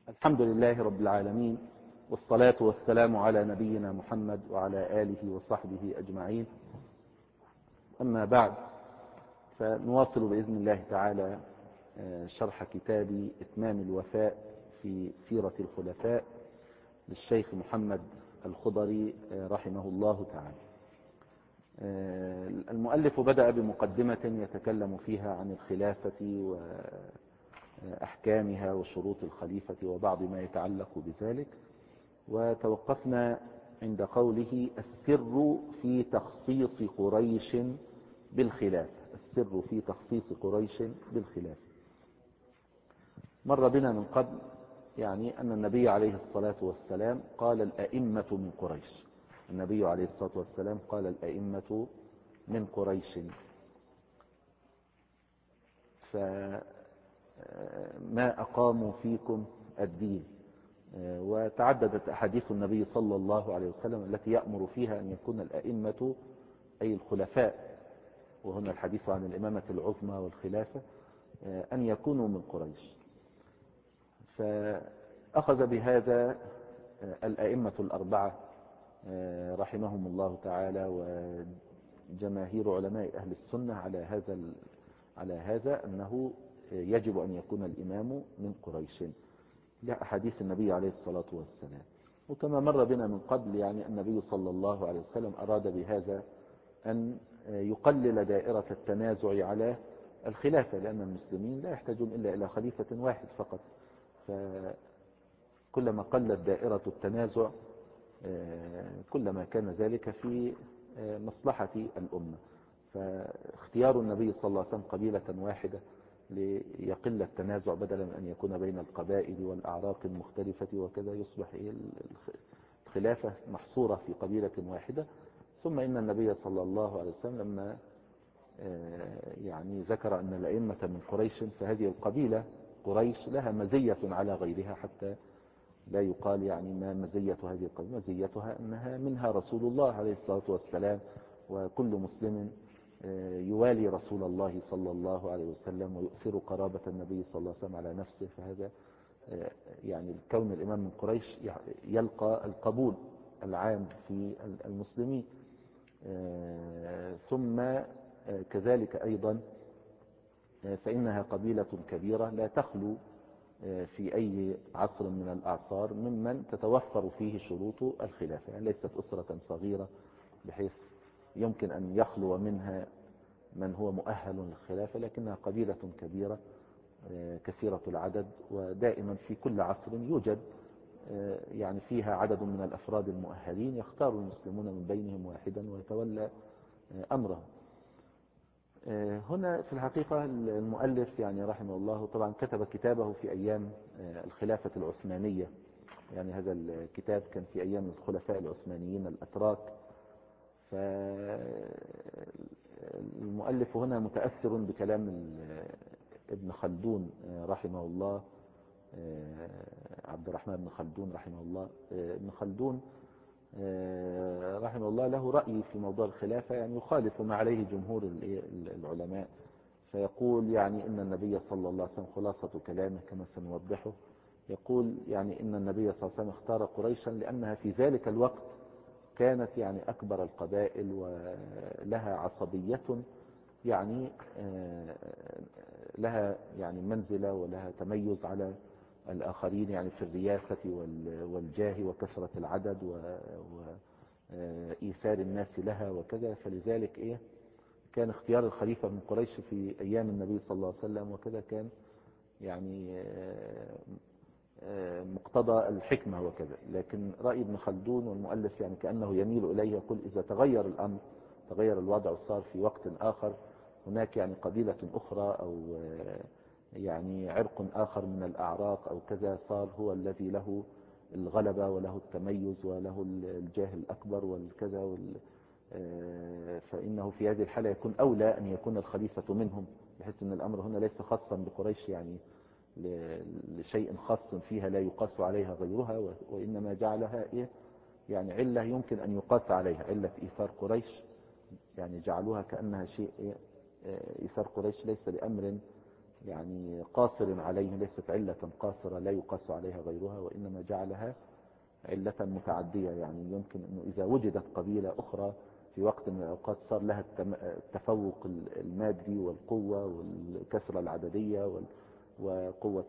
الحمد لله رب العالمين، والصلاة والسلام على نبينا محمد وعلى آله وصحبه أجمعين. أما بعد، فنواصل بإذن الله تعالى شرح كتاب إتمام الوفاء في سيرة الخلفاء للشيخ محمد الخضري رحمه الله تعالى. المؤلف بدأ بمقدمة يتكلم فيها عن الخلافة وأحكامها وشروط الخليفة وبعض ما يتعلق بذلك، وتوقفنا عند قوله: السر في تخصيص قريش بالخلاف. السر في تخصيص قريش بالخلاف. مر بنا من قبل أن النبي عليه الصلاة والسلام قال الأئمة من قريش. النبي عليه الصلاة والسلام قال الأئمة من قريش، فما أقاموا فيكم الدين. وتعددت أحاديث النبي صلى الله عليه وسلم التي يأمر فيها أن يكون الأئمة أي الخلفاء، وهنا الحديث عن الإمامة العظمى والخلافة، أن يكونوا من قريش. فأخذ بهذا الأئمة الأربعة رحمهم الله تعالى وجماهير علماء أهل السنة على هذا أنه يجب أن يكون الإمام من قريش لأحاديث النبي عليه الصلاة والسلام. وكما مر بنا من قبل النبي صلى الله عليه وسلم أراد بهذا أن يقلل دائرة التنازع على الخلافة، لأن المسلمين لا يحتاجون إلا إلى خليفة واحد فقط، فكلما قلت دائرة التنازع كلما كان ذلك في مصلحة الأمة. فاختيار النبي صلى الله عليه وسلم قبيلة واحدة ليقل التنازع بدلا من أن يكون بين القبائل والأعراق المختلفة، وكذا يصبح الخلافة محصورة في قبيلة واحدة. ثم إن النبي صلى الله عليه وسلم لما ذكر أن الأئمة من قريش، فهذه القبيلة قريش لها مزية على غيرها، حتى لا يقال ما مزية هذه القبيلة. مزيتها أنها منها رسول الله عليه الصلاة والسلام، وكل مسلم يوالي رسول الله صلى الله عليه وسلم ويؤثر قرابة النبي صلى الله عليه وسلم على نفسه. فهذا كون الإمام من قريش يلقى القبول العام في المسلمين. ثم كذلك أيضا فإنها قبيلة كبيرة لا تخلو في أي عصر من الأعصار ممن تتوفر فيه شروط الخلافة. ليست أسرة صغيرة بحيث يمكن أن يخلو منها من هو مؤهل للخلافة، لكنها قبيلة كبيرة كثيرة العدد، ودائما في كل عصر يوجد فيها عدد من الأفراد المؤهلين، يختار المسلمون من بينهم واحدا ويتولى أمره. هنا في الحقيقة المؤلف رحمه الله طبعا كتب كتابه في أيام الخلافة العثمانية. هذا الكتاب كان في أيام الخلفاء العثمانيين الأتراك. فالمؤلف هنا متأثر بكلام ابن خلدون رحمه الله، عبد الرحمن بن خلدون رحمه الله. ابن خلدون رحمه الله له رأي في موضوع الخلافة يخالف ما عليه جمهور العلماء. فيقول إن النبي صلى الله عليه وسلم، خلاصة كلامه كما سنوضحه، يقول إن النبي صلى الله عليه وسلم اختار قريشا لأنها في ذلك الوقت كانت أكبر القبائل ولها عصبية، لها منزلة ولها تميز على الآخرين في الرياسة والجاه وكثرة العدد وإيثار الناس لها وكذا. فلذلك كان اختيار الخليفة من قريش في أيام النبي صلى الله عليه وسلم وكذا كان مقتضى الحكمة وكذا. لكن رأي ابن خلدون والمؤلف كأنه يميل إليه، يقول إذا تغير الأمر، تغير الوضع وصار في وقت آخر هناك قبيلة أخرى أو عرق آخر من الأعراق أو كذا، صار هو الذي له الغلبة وله التميز وله الجاه الأكبر والكذا فإنه في هذه الحالة يكون أولى أن يكون الخليفة منهم، بحيث أن الأمر هنا ليس خاصا بقريش لشيء خاص فيها لا يقاس عليها غيرها، وإنما جعلها علة يمكن أن يقاس عليها، علة إيثار قريش جعلوها كأنها شيء إيثار قريش ليس لأمر يعني قاصر عليه، ليست علة قاصرة لا يقاس عليها غيرها، وإنما جعلها علة متعدية. يعني يمكن أنه إذا وجدت قبيلة أخرى في وقت من الأوقات صار لها التفوق المادي والقوة والكثرة العددية وقوة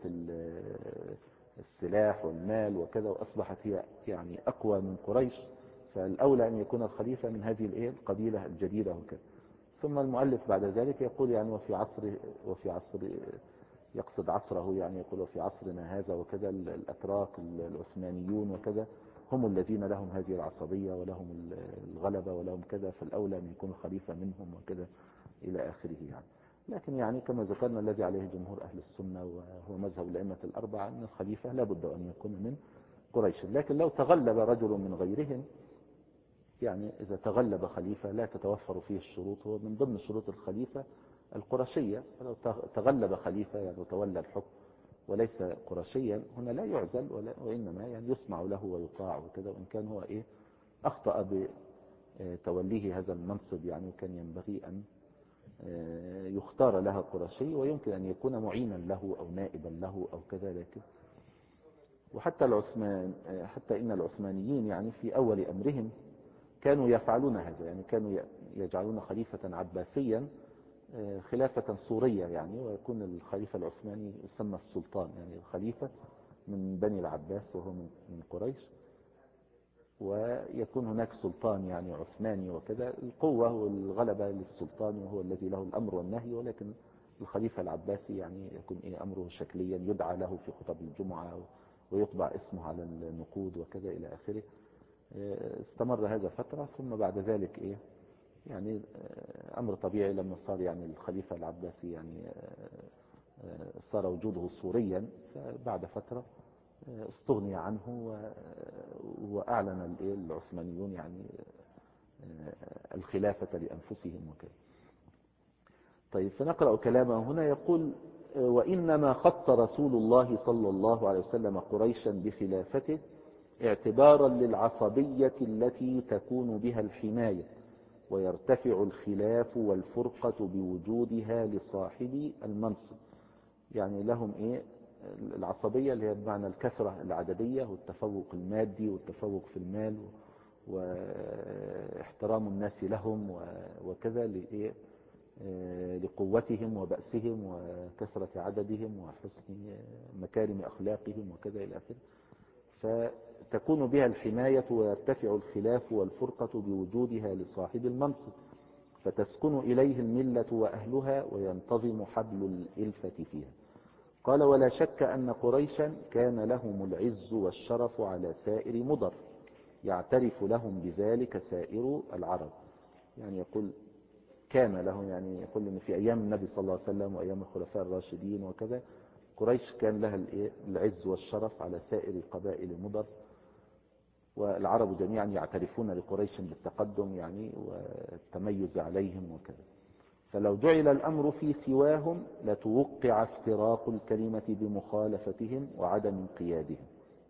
السلاح والمال وكذا، وأصبحت هي يعني أقوى من قريش، فالأولى أن يكون الخليفة من هذه القبيلة الجديدة وكذا. ثم المؤلف بعد ذلك يقول يعني وفي عصر يقصد عصره، يعني يقول وفي عصرنا هذا وكذا الأتراك العثمانيون وكذا هم الذين لهم هذه العصبية ولهم الغلبة ولهم كذا، فالأولى أن يكون خليفة منهم وكذا إلى آخره يعني. لكن يعني كما ذكرنا الذي عليه جمهور أهل السنة وهو مذهب الأئمة الأربعة أن الخليفة لا بد أن يكون من قريش. لكن لو تغلب رجل من غيرهم، يعني إذا تغلب خليفة لا تتوفر فيه الشروط، هو من ضمن شروط الخليفة القرشية، لو تغلب خليفة يعني وتولى الحكم وليس قرشيا هنا لا يعزل، وإنما يعني يسمع له ويطاع وكذا، وإن كان هو أخطأ بتوليه هذا المنصب يعني، وكان ينبغي أن يختار لها قرشي، ويمكن أن يكون معينا له أو نائبا له أو كذا. لكن وحتى حتى إن العثمانيين يعني في أول أمرهم كانوا يفعلون هذا، يعني كانوا يجعلون خليفة عباسيا خلافة صورية يعني، ويكون الخليفة العثماني يسمى السلطان، يعني الخليفة من بني العباس وهو من قريش، ويكون هناك سلطان يعني عثماني وكذا، القوة والغلبة للسلطان وهو الذي له الأمر والنهي، ولكن الخليفة العباسي يعني يكون أمره شكليا، يدعى له في خطب الجمعة ويطبع اسمه على النقود وكذا إلى آخره. استمر هذا فترة، ثم بعد ذلك يعني أمر طبيعي لما صار يعني الخليفة العباسي يعني صار وجوده صوريا، فبعد فترة استغني عنه وأعلن العثمانيون يعني الخلافة لأنفسهم وكذا. طيب فنقرأ كلامه هنا، يقول وإنما خص رسول الله صلى الله عليه وسلم قريشا بخلافته اعتبارا للعصبية التي تكون بها الحماية، ويرتفع الخلاف والفرقة بوجودها لصاحب المنصب. يعني لهم العصبية اللي هي بمعنى الكثرة العددية والتفوق المادي والتفوق في المال واحترام الناس لهم وكذا لقوتهم وبأسهم وكثرة عددهم وحسن مكارم أخلاقهم وكذا إلى آخره، فتكون بها الحماية ويرتفع الخلاف والفرقة بوجودها لصاحب المنصب، فتسكن إليه الملة وأهلها وينتظم حبل الإلفة فيها. قال ولا شك أن قريشا كان لهم العز والشرف على سائر مضر، يعترف لهم بذلك سائر العرب. يعني يقول كان لهم، يعني يقول إن في أيام النبي صلى الله عليه وسلم وأيام الخلفاء الراشدين وكذا قريش كان لها العز والشرف على سائر قبائل مضر، والعرب جميعا يعترفون لقريش بالتقدم يعني والتميز عليهم وكذا. فلو جعل الأمر في سواهم لتوقع افتراق الكلمة بمخالفتهم وعدم انقيادهم،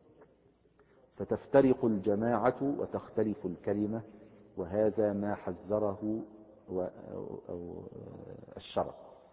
فتفترق الجماعة وتختلف الكلمة، وهذا ما حذره الشرع.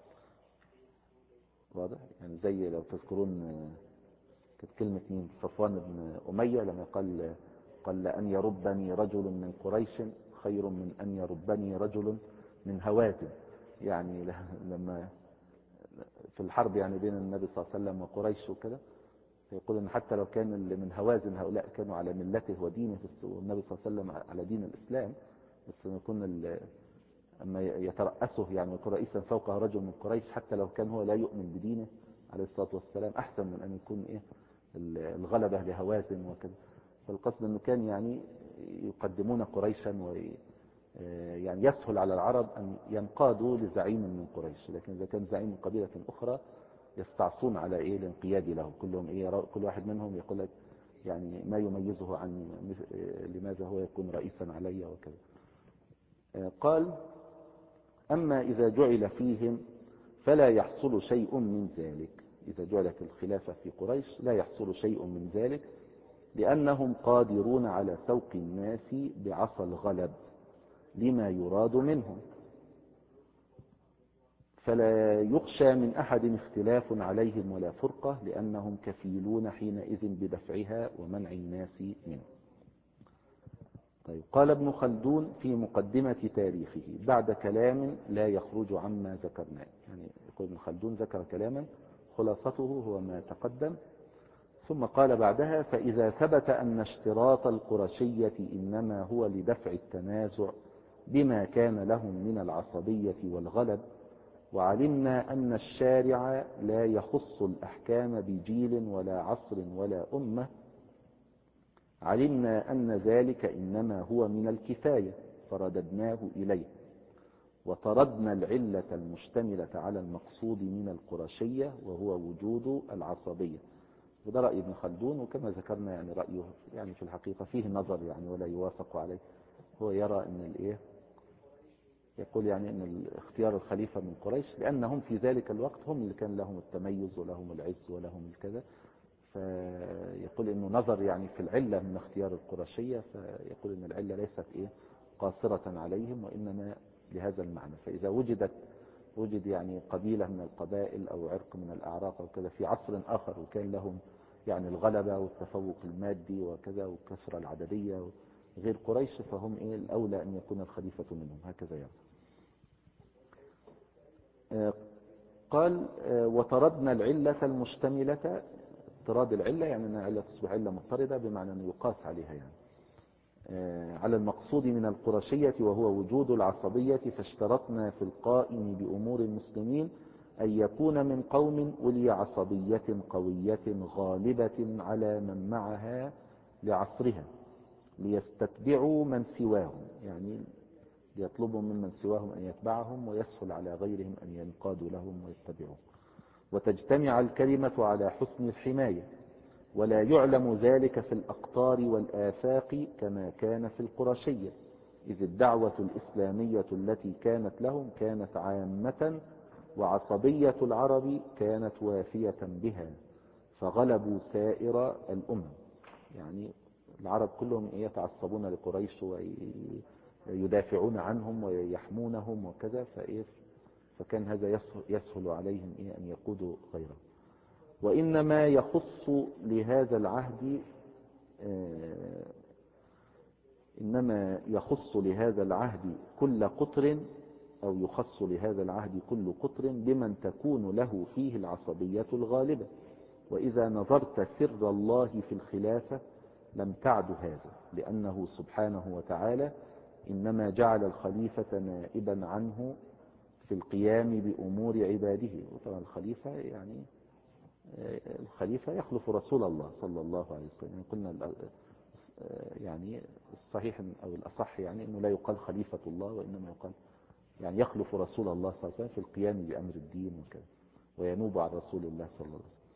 واضح؟ يعني زي لو تذكرون كانت كلمة مين؟ صفوان بن أمية لما قال لأن يربني رجل من قريش خير من أن يربني رجل من هوازن. يعني لما في الحرب يعني بين النبي صلى الله عليه وسلم وقريش وكذا، يقول ان حتى لو كان اللي من هوازن هؤلاء كانوا على ملته ودينه والنبي صلى الله عليه وسلم على دين الإسلام، بس يكون اما يترأسه يعني يكون رئيسا فوقه رجل من قريش حتى لو كان هو لا يؤمن بدينه عليه الصلاة والسلام، احسن من ان يكون الغلبة لهوازن وكذا. فالقصد انه كان يعني يقدمون قريشا يعني يسهل على العرب أن ينقادوا لزعيم من قريش، لكن إذا كان زعيم من قبيلة أخرى يستعصون على الانقياد له، كلهم كل واحد منهم يقول لك يعني ما يميزه عن لماذا هو يكون رئيسا علي وكذا. قال أما إذا جعل فيهم فلا يحصل شيء من ذلك، إذا جعلت الخلافة في قريش لا يحصل شيء من ذلك، لأنهم قادرون على سوق الناس بعصا الغلب لما يراد منهم، فلا يخشى من أحد اختلاف عليهم ولا فرقة، لأنهم كفيلون حينئذ بدفعها ومنع الناس منه. طيب، قال ابن خلدون في مقدمة تاريخه بعد كلام لا يخرج عما ذكرناه، يعني يقول ابن خلدون ذكر كلاما خلاصته هو ما تقدم، ثم قال بعدها: فإذا ثبت أن اشتراط القرشية إنما هو لدفع التنازع بما كان لهم من العصبية والغلب، وعلمنا أن الشارع لا يخص الأحكام بجيل ولا عصر ولا أمة، علمنا أن ذلك إنما هو من الكفاية فرددناه إليه، وطردنا العلة المشتملة على المقصود من القرشية وهو وجود العصبية. وده رأي ابن خلدون، وكما ذكرنا يعني رأيه يعني في الحقيقة فيه نظر يعني ولا يوافق عليه. هو يرى أن الإيه، يقول يعني أن اختيار الخليفة من قريش لأنهم في ذلك الوقت هم اللي كان لهم التميز ولهم العز ولهم الكذا، فيقول أنه نظر يعني في العلة من اختيار القرشية، فيقول أن العلة ليست إيه قاصرة عليهم وإنما لهذا المعنى. فإذا وجد يعني قبيلة من القبائل أو عرق من الأعراق أو كذا في عصر آخر وكان لهم يعني الغلبة والتفوق المادي وكذا والكثرة العددية غير قريش، فهم إيه الأولى أن يكون الخليفة منهم، هكذا يعني. قال: وطردنا العلة المشتملة، اضطراد العلة يعني أن العلة تصبح علة مضطردة بمعنى أن يقاس عليها يعني على المقصود من القرشية وهو وجود العصبية، فاشترطنا في القائم بأمور المسلمين أن يكون من قوم أولي عصبية قوية غالبة على من معها لعصرها، ليستتبعوا من سواهم، يعني ليطلبوا ممن سواهم أن يتبعهم ويسهل على غيرهم أن ينقادوا لهم ويتبعوهم، وتجتمع الكلمة على حسن الحماية، ولا يعلم ذلك في الأقطار والآفاق كما كان في القرشية، إذ الدعوة الإسلامية التي كانت لهم كانت عامة، وعصبية العرب كانت وافية بها، فغلبوا سائر الأمم. يعني العرب كلهم يتعصبون لقريش ويدافعون عنهم ويحمونهم وكذا، فكان هذا يسهل عليهم أن يقودوا غيرهم. وإنما يخص لهذا العهد كل قطر، أو يخص لهذا العهد كل قطر بمن تكون له فيه العصبية الغالبة. وإذا نظرت سر الله في الخلافة لم تعد هذا، لأنه سبحانه وتعالى إنما جعل الخليفة نائبا عنه في القيام بأمور عباده. وطبعا الخليفة يعني الخليفة يخلف رسول الله صلى الله عليه وسلم. يعني قلنا يعني الصحيح أو الأصح يعني أنه لا يقال خليفة الله، وإنما يقال يعني يخلف رسول الله صلى الله عليه وسلم في القيام بأمر الدين وكذا، وينوب عن رسول الله صلى الله عليه وسلم.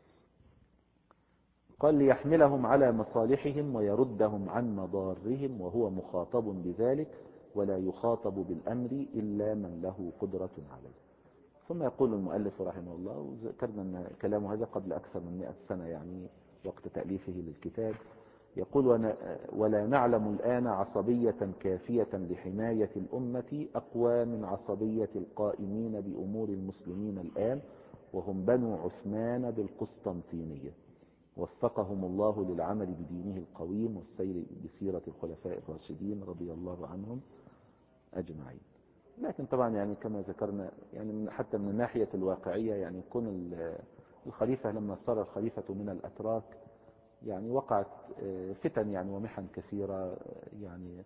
قال: ليحملهم على مصالحهم ويردهم عن مضارهم، وهو مخاطب بذلك ولا يخاطب بالأمر إلا من له قدرة عليه. ثم يقول المؤلف رحمه الله، وذكرنا أن كلامه هذا قبل أكثر من 100 سنة يعني وقت تأليفه للكتاب، يقول: ولا نعلم الآن عصبية كافية لحماية الأمة أقوى من عصبية القائمين بأمور المسلمين الآن، وهم بنو عثمان بالقسطنطينية، وفقهم الله للعمل بدينه القويم والسير بسيرة الخلفاء الراشدين رضي الله عنهم أجمعين. لكن طبعا يعني كما ذكرنا يعني حتى من الناحية الواقعية يعني يكون الخليفة لما صار الخليفة من الأتراك يعني وقعت فتن يعني ومحن كثيرة، يعني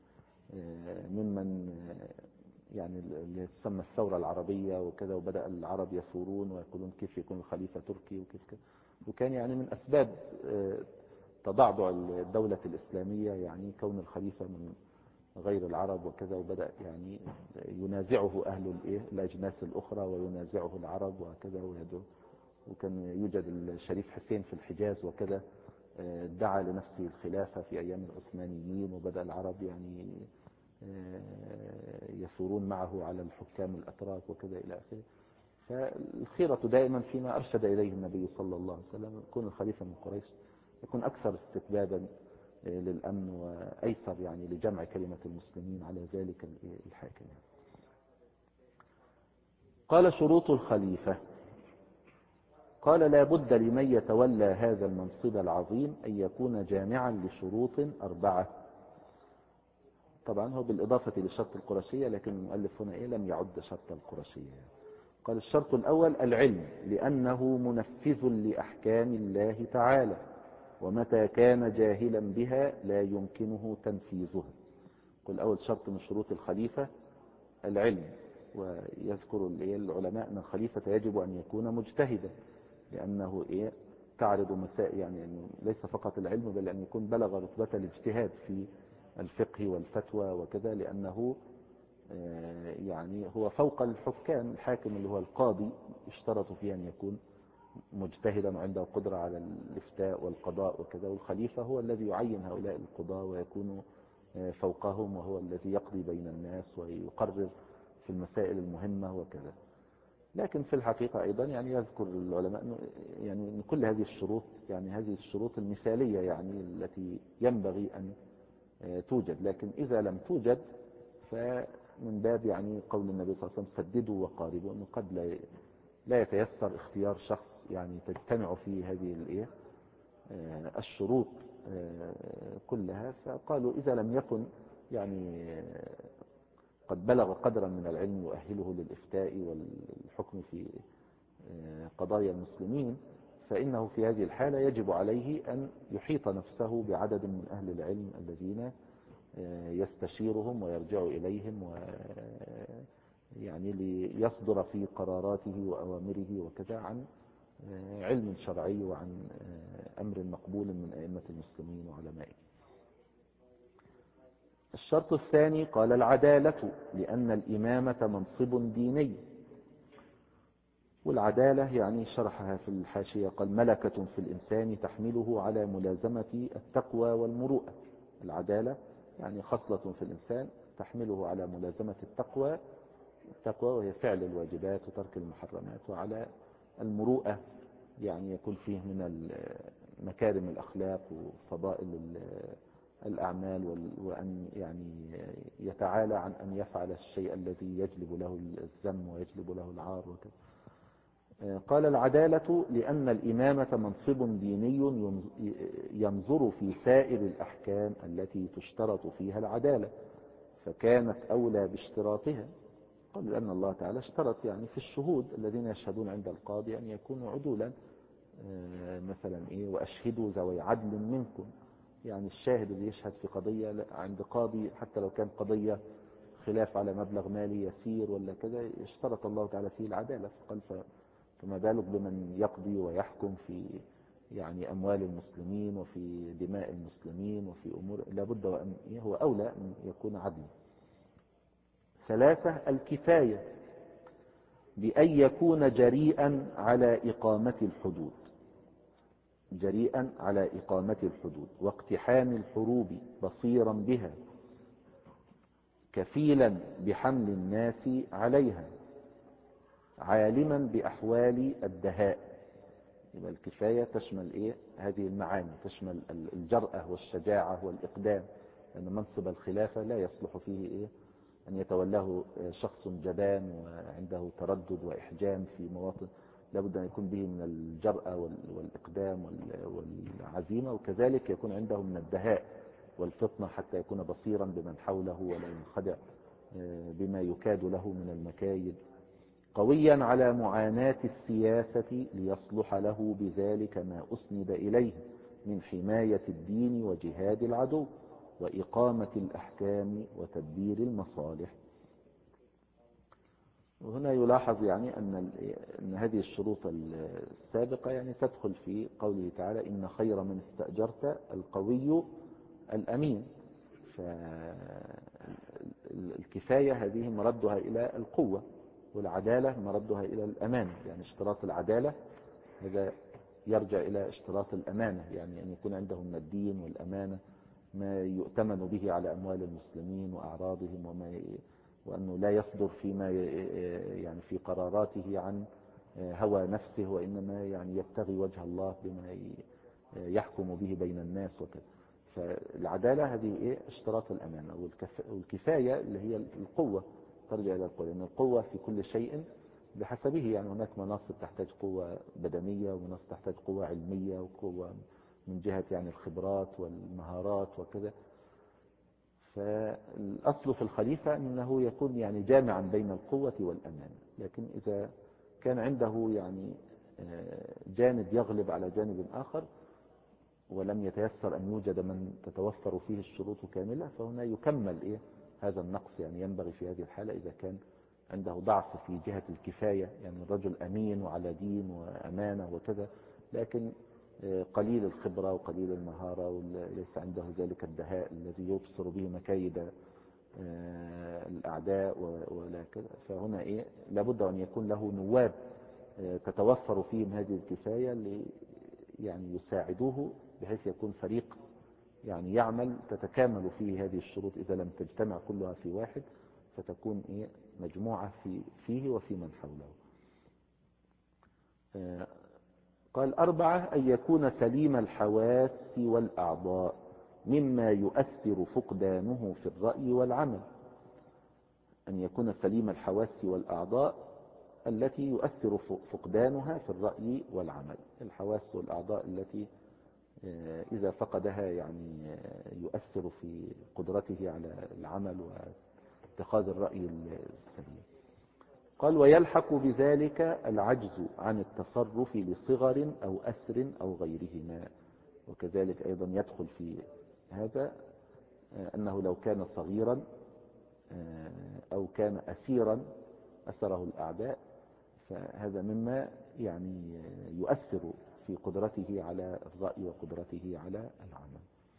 ممن يعني اللي تسمى الثورة العربية وكذا، وبدأ العرب يثورون ويقولون كيف يكون الخليفة تركي وكيف كذا، وكان يعني من أسباب تضعضع الدولة الإسلامية يعني كون الخليفة من غير العرب وكذا، وبدأ يعني ينازعه أهل الأجناس الأخرى وينازعه العرب وكذا ويدعو. وكان يوجد الشريف حسين في الحجاز وكذا دعا لنفسه الخلافة في أيام العثمانيين، وبدأ العرب يعني يثورون معه على الحكام الأتراك وكذا إلى آخره. فالخيرة دائما فيما أرشد إليه النبي صلى الله عليه وسلم، يكون الخليفة من قريش يكون أكثر استتبابا للأمن وأيسر يعني لجمع كلمة المسلمين على ذلك الحاكم. قال شروط الخليفة. قال لا بد لمن يتولى هذا المنصب العظيم أن يكون جامعا لشروط 4. طبعا هو بالإضافة للشرط القرشية، لكن المؤلف هنا لم يعد شرط القرشية. قال الشرط الأول العلم، لأنه منفذ لأحكام الله تعالى، ومتى كان جاهلا بها لا يمكنه تنفيذها. قل أول شرط من شروط الخليفة العلم. ويذكر العلماء أن الخليفة يجب أن يكون مجتهدا، لأنه تعرض مسائل، يعني أنه ليس فقط العلم بل أن يكون بلغ رتبة الاجتهاد في الفقه والفتوى وكذا، لأنه يعني هو فوق الحكام. الحاكم اللي هو القاضي يشترط فيه أن يكون مجتهدا وعنده قدرة على الإفتاء والقضاء وكذا، والخليفة هو الذي يعين هؤلاء القضاة ويكون فوقهم، وهو الذي يقضي بين الناس ويقرر في المسائل المهمة وكذا. لكن في الحقيقة أيضا يعني يذكر العلماء يعني أن كل هذه الشروط، يعني هذه الشروط المثالية يعني التي ينبغي أن توجد، لكن إذا لم توجد فمن باب يعني قول النبي صلى الله عليه وسلم سددوا وقاربوا، أنه قد لا يتيسر اختيار شخص يعني تجتمع فيه هذه الشروط كلها. فقالوا إذا لم يكن يعني قد بلغ قدرا من العلم يؤهله للإفتاء والحكم في قضايا المسلمين، فإنه في هذه الحالة يجب عليه أن يحيط نفسه بعدد من أهل العلم الذين يستشيرهم ويرجع إليهم يعني ليصدر في قراراته وأوامره وكذا عن علم شرعي وعن أمر مقبول من أئمة المسلمين وعلمائهم. الشرط الثاني قال العدالة، لأن الإمامة منصب ديني. والعدالة يعني شرحها في الحاشية قال ملكة في الإنسان تحمله على ملازمة التقوى والمروءة. العدالة يعني خصلة في الإنسان تحمله على ملازمة التقوى وهي فعل الواجبات وترك المحرمات، وعلى المروءة يعني يكون فيه من مكارم الأخلاق وفضائل الأعمال، وأن يعني يتعالى عن أن يفعل الشيء الذي يجلب له الذم ويجلب له العار وكذا. قال العدالة لأن الإمامة منصب ديني ينظر في سائر الأحكام التي تشترط فيها العدالة، فكانت أولى باشتراطها. قال لأن الله تعالى اشترط يعني في الشهود الذين يشهدون عند القاضي أن يكونوا عدولا، مثلا وأشهدوا ذوي عدل منكم. يعني الشاهد اللي يشهد في قضية عند قاضي حتى لو كان قضية خلاف على مبلغ مالي يسير ولا كذا اشترط الله تعالى فيه العدالة. فقال فما بالك بمن يقضي ويحكم في يعني أموال المسلمين وفي دماء المسلمين وفي أمور لابد وأن هو أولى أن يكون عدلا. 3 الكفاية، بأن يكون جريئا على إقامة الحدود، جريئا على إقامة الحدود واقتحام الحروب بصيرا بها، كفيلا بحمل الناس عليها، عالما بأحوال الدهاء. يبقى الكفاية تشمل هذه المعاني، تشمل الجرأة والشجاعة والإقدام، لأن منصب الخلافة لا يصلح فيه أن يتولاه شخص جبان وعنده تردد وإحجام في مواطن. لابد أن يكون به من الجرأة والإقدام والعزيمة، وكذلك يكون عنده من الدهاء والفطنة حتى يكون بصيرا بمن حوله ولا ينخدع بما يكاد له من المكايد، قويا على معاناة السياسة ليصلح له بذلك ما أسند إليه من حماية الدين وجهاد العدو وإقامة الأحكام وتدبير المصالح. وهنا يلاحظ يعني أن هذه الشروط السابقة يعني تدخل في قوله تعالى إن خير من استأجرت القوي الأمين. فالكفاية هذه مردها إلى القوة، والعدالة مردها إلى الأمانة. يعني اشتراط العدالة هذا يرجع إلى اشتراط الأمانة، يعني أن يكون عنده من الدين والأمانة ما يؤتمن به على أموال المسلمين وأعراضهم، وأنه لا يصدر فيما يعني في قراراته عن هوى نفسه، وإنما يعني يبتغي وجه الله بما يحكم به بين الناس وكذا. فالعدالة هذه اشتراط الأمانة. والكفاية اللي هي القوة ترجع إلى القوة، لأن القوة في كل شيء بحسبه. يعني هناك مناصب تحتاج قوة بدنية، ومناصب تحتاج قوة علمية، وقوة من جهة يعني الخبرات والمهارات وكذا. فالأصل في الخليفة أنه يكون يعني جامعا بين القوة والأمانة. لكن إذا كان عنده يعني جانب يغلب على جانب آخر، ولم يتيسر أن يوجد من تتوفر فيه الشروط كاملة، فهنا يكمل هذا النقص. يعني ينبغي في هذه الحالة إذا كان عنده ضعف في جهة الكفاية، يعني الرجل أمين وعلى دين وأمانة وكذا، لكن قليل الخبرة وقليل المهارة، وليس عنده ذلك الدهاء الذي يبصر به مكايد الأعداء ولا كذا. فهنا لابد أن يكون له نواب تتوفر فيهم هذه الكفاية يعني يساعدوه، بحيث يكون فريق يعني يعمل تتكامل فيه هذه الشروط. إذا لم تجتمع كلها في واحد فتكون مجموعة فيه وفي من حوله. قال 4: أن يكون سليم الحواس والأعضاء مما يؤثر فقدانه في الرأي والعمل. أن يكون سليم الحواس والأعضاء التي يؤثر فقدانها في الرأي والعمل. الحواس والأعضاء التي إذا فقدها يعني يؤثر في قدرته على العمل واتخاذ الرأي السليم. قال: ويلحق بذلك العجز عن التصرف لصغر أو أسر أو غيرهما. وكذلك أيضا يدخل في هذا أنه لو كان صغيرا أو كان أسيرا أسره الأعداء، فهذا مما يعني يؤثر في قدرته على الرأي وقدرته على العمل.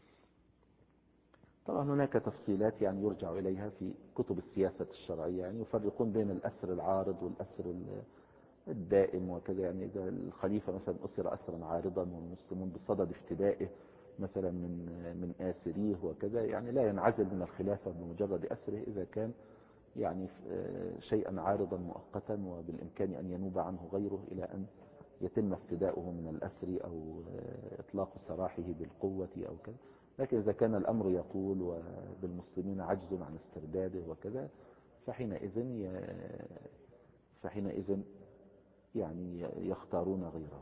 طبعا هناك تفصيلات يعني يرجع إليها في كتب السياسة الشرعية، يعني يفرقون بين الأسر العارض والأسر الدائم وكذا. يعني إذا الخليفة مثلا أسر أسرا عارضا والمسلمون بصدد افتدائه مثلا من آسريه وكذا، يعني لا ينعزل من الخلافة بمجرد أسره إذا كان يعني شيئا عارضا مؤقتا وبالإمكان أن ينوب عنه غيره إلى أن يتم افتداؤه من الأسر أو إطلاق سراحه بالقوة أو كذا. لكن إذا كان الأمر يطول وبالمسلمين عجز عن استرداده وكذا، فحينئذ يعني يختارون غيره.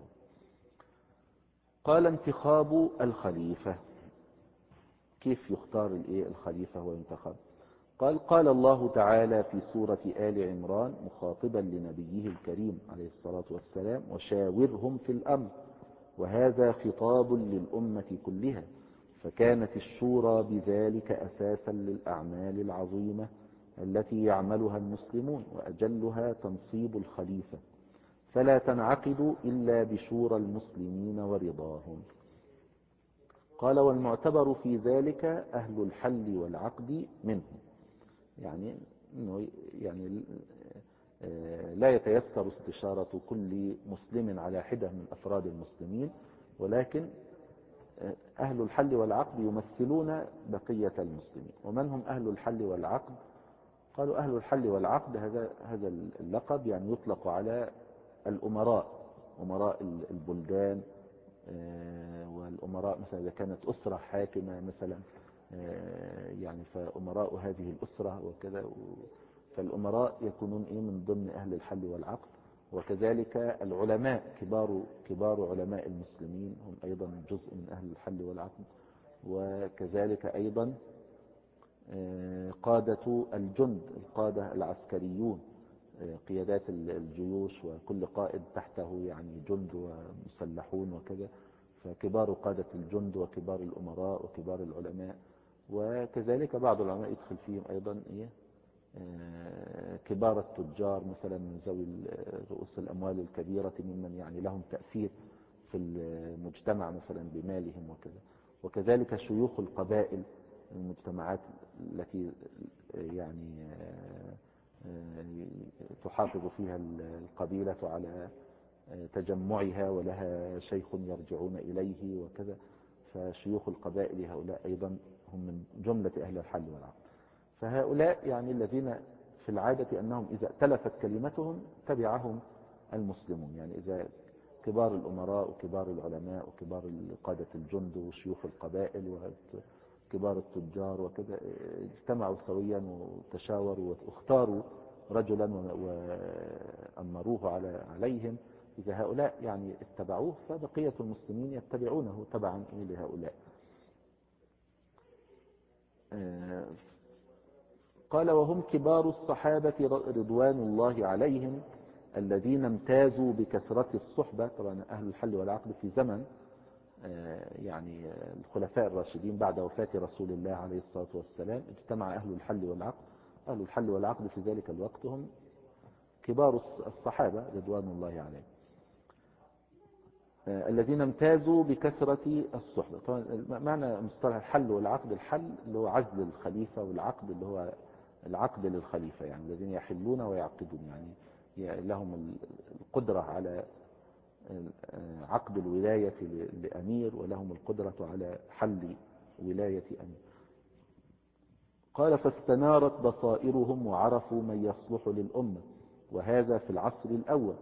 قال: انتخاب الخليفة. كيف يختار الخليفة وينتخب؟ قال الله تعالى في سورة آل عمران مخاطبا لنبيه الكريم عليه الصلاة والسلام: وشاورهم في الأمر. وهذا خطاب للأمة كلها، فكانت الشورى بذلك أساسا للأعمال العظيمة التي يعملها المسلمون، وأجلها تنصيب الخليفة، فلا تنعقد إلا بشورى المسلمين ورضاهم. قال: والمعتبر في ذلك أهل الحل والعقد منهم. يعني لا يتيسر استشارة كل مسلم على حدة من أفراد المسلمين، ولكن أهل الحل والعقد يمثلون بقية المسلمين. ومن هم أهل الحل والعقد؟ قالوا: أهل الحل والعقد هذا اللقب يعني يطلق على الأمراء، أمراء البلدان، والأمراء مثلا إذا كانت أسرة حاكمة مثلا، يعني فأمراء هذه الأسرة وكذا. فالأمراء يكونون من ضمن أهل الحل والعقد. وكذلك العلماء، كبار علماء المسلمين هم أيضا جزء من أهل الحل والعقد. وكذلك أيضا قادة الجند، القادة العسكريون، قيادات الجيوش، وكل قائد تحته يعني جند ومسلحون وكذا. فكبار قادة الجند وكبار الأمراء وكبار العلماء. وكذلك بعض العلماء يدخل فيهم أيضا كبار التجار مثلا من ذوي رؤوس الأموال الكبيرة، ممن يعني لهم تأثير في المجتمع مثلا بمالهم وكذا. وكذلك شيوخ القبائل، المجتمعات التي يعني تحافظ فيها القبيلة على تجمعها ولها شيخ يرجعون إليه وكذا. فشيوخ القبائل هؤلاء أيضا هم من جملة أهل الحل والعقد. فهؤلاء يعني الذين في العادة أنهم إذا ائتلفت كلمتهم تبعهم المسلمون. يعني إذا كبار الأمراء وكبار العلماء وكبار قادة الجند وشيوخ القبائل وكبار التجار وكذا اجتمعوا سويا وتشاوروا واختاروا رجلا وأمروه عليهم، إذا هؤلاء يعني اتبعوه فبقية المسلمين يتبعونه تبعا لهؤلاء. قال وهم كبار الصحابة رضوان الله عليهم الذين امتازوا بكثرة الصحبة. طبعا أهل الحل والعقد في زمن يعني الخلفاء الراشدين بعد وفاة رسول الله عليه الصلاة والسلام اجتمع أهل الحل والعقد. أهل الحل والعقد في ذلك الوقت هم كبار الصحابة رضوان الله عليهم الذين امتازوا بكثرة الصحبة. طبعا معنى مصطلح الحل والعقد، الحل اللي هو عزل الخليفة، والعقد اللي هو العقد للخليفة، يعني الذين يحلون ويعقدون، يعني لهم القدرة على عقد الولاية لأمير، ولهم القدرة على حل ولاية أمير. قال فاستنارت بصائرهم وعرفوا من يصلح للأمة، وهذا في العصر الأول،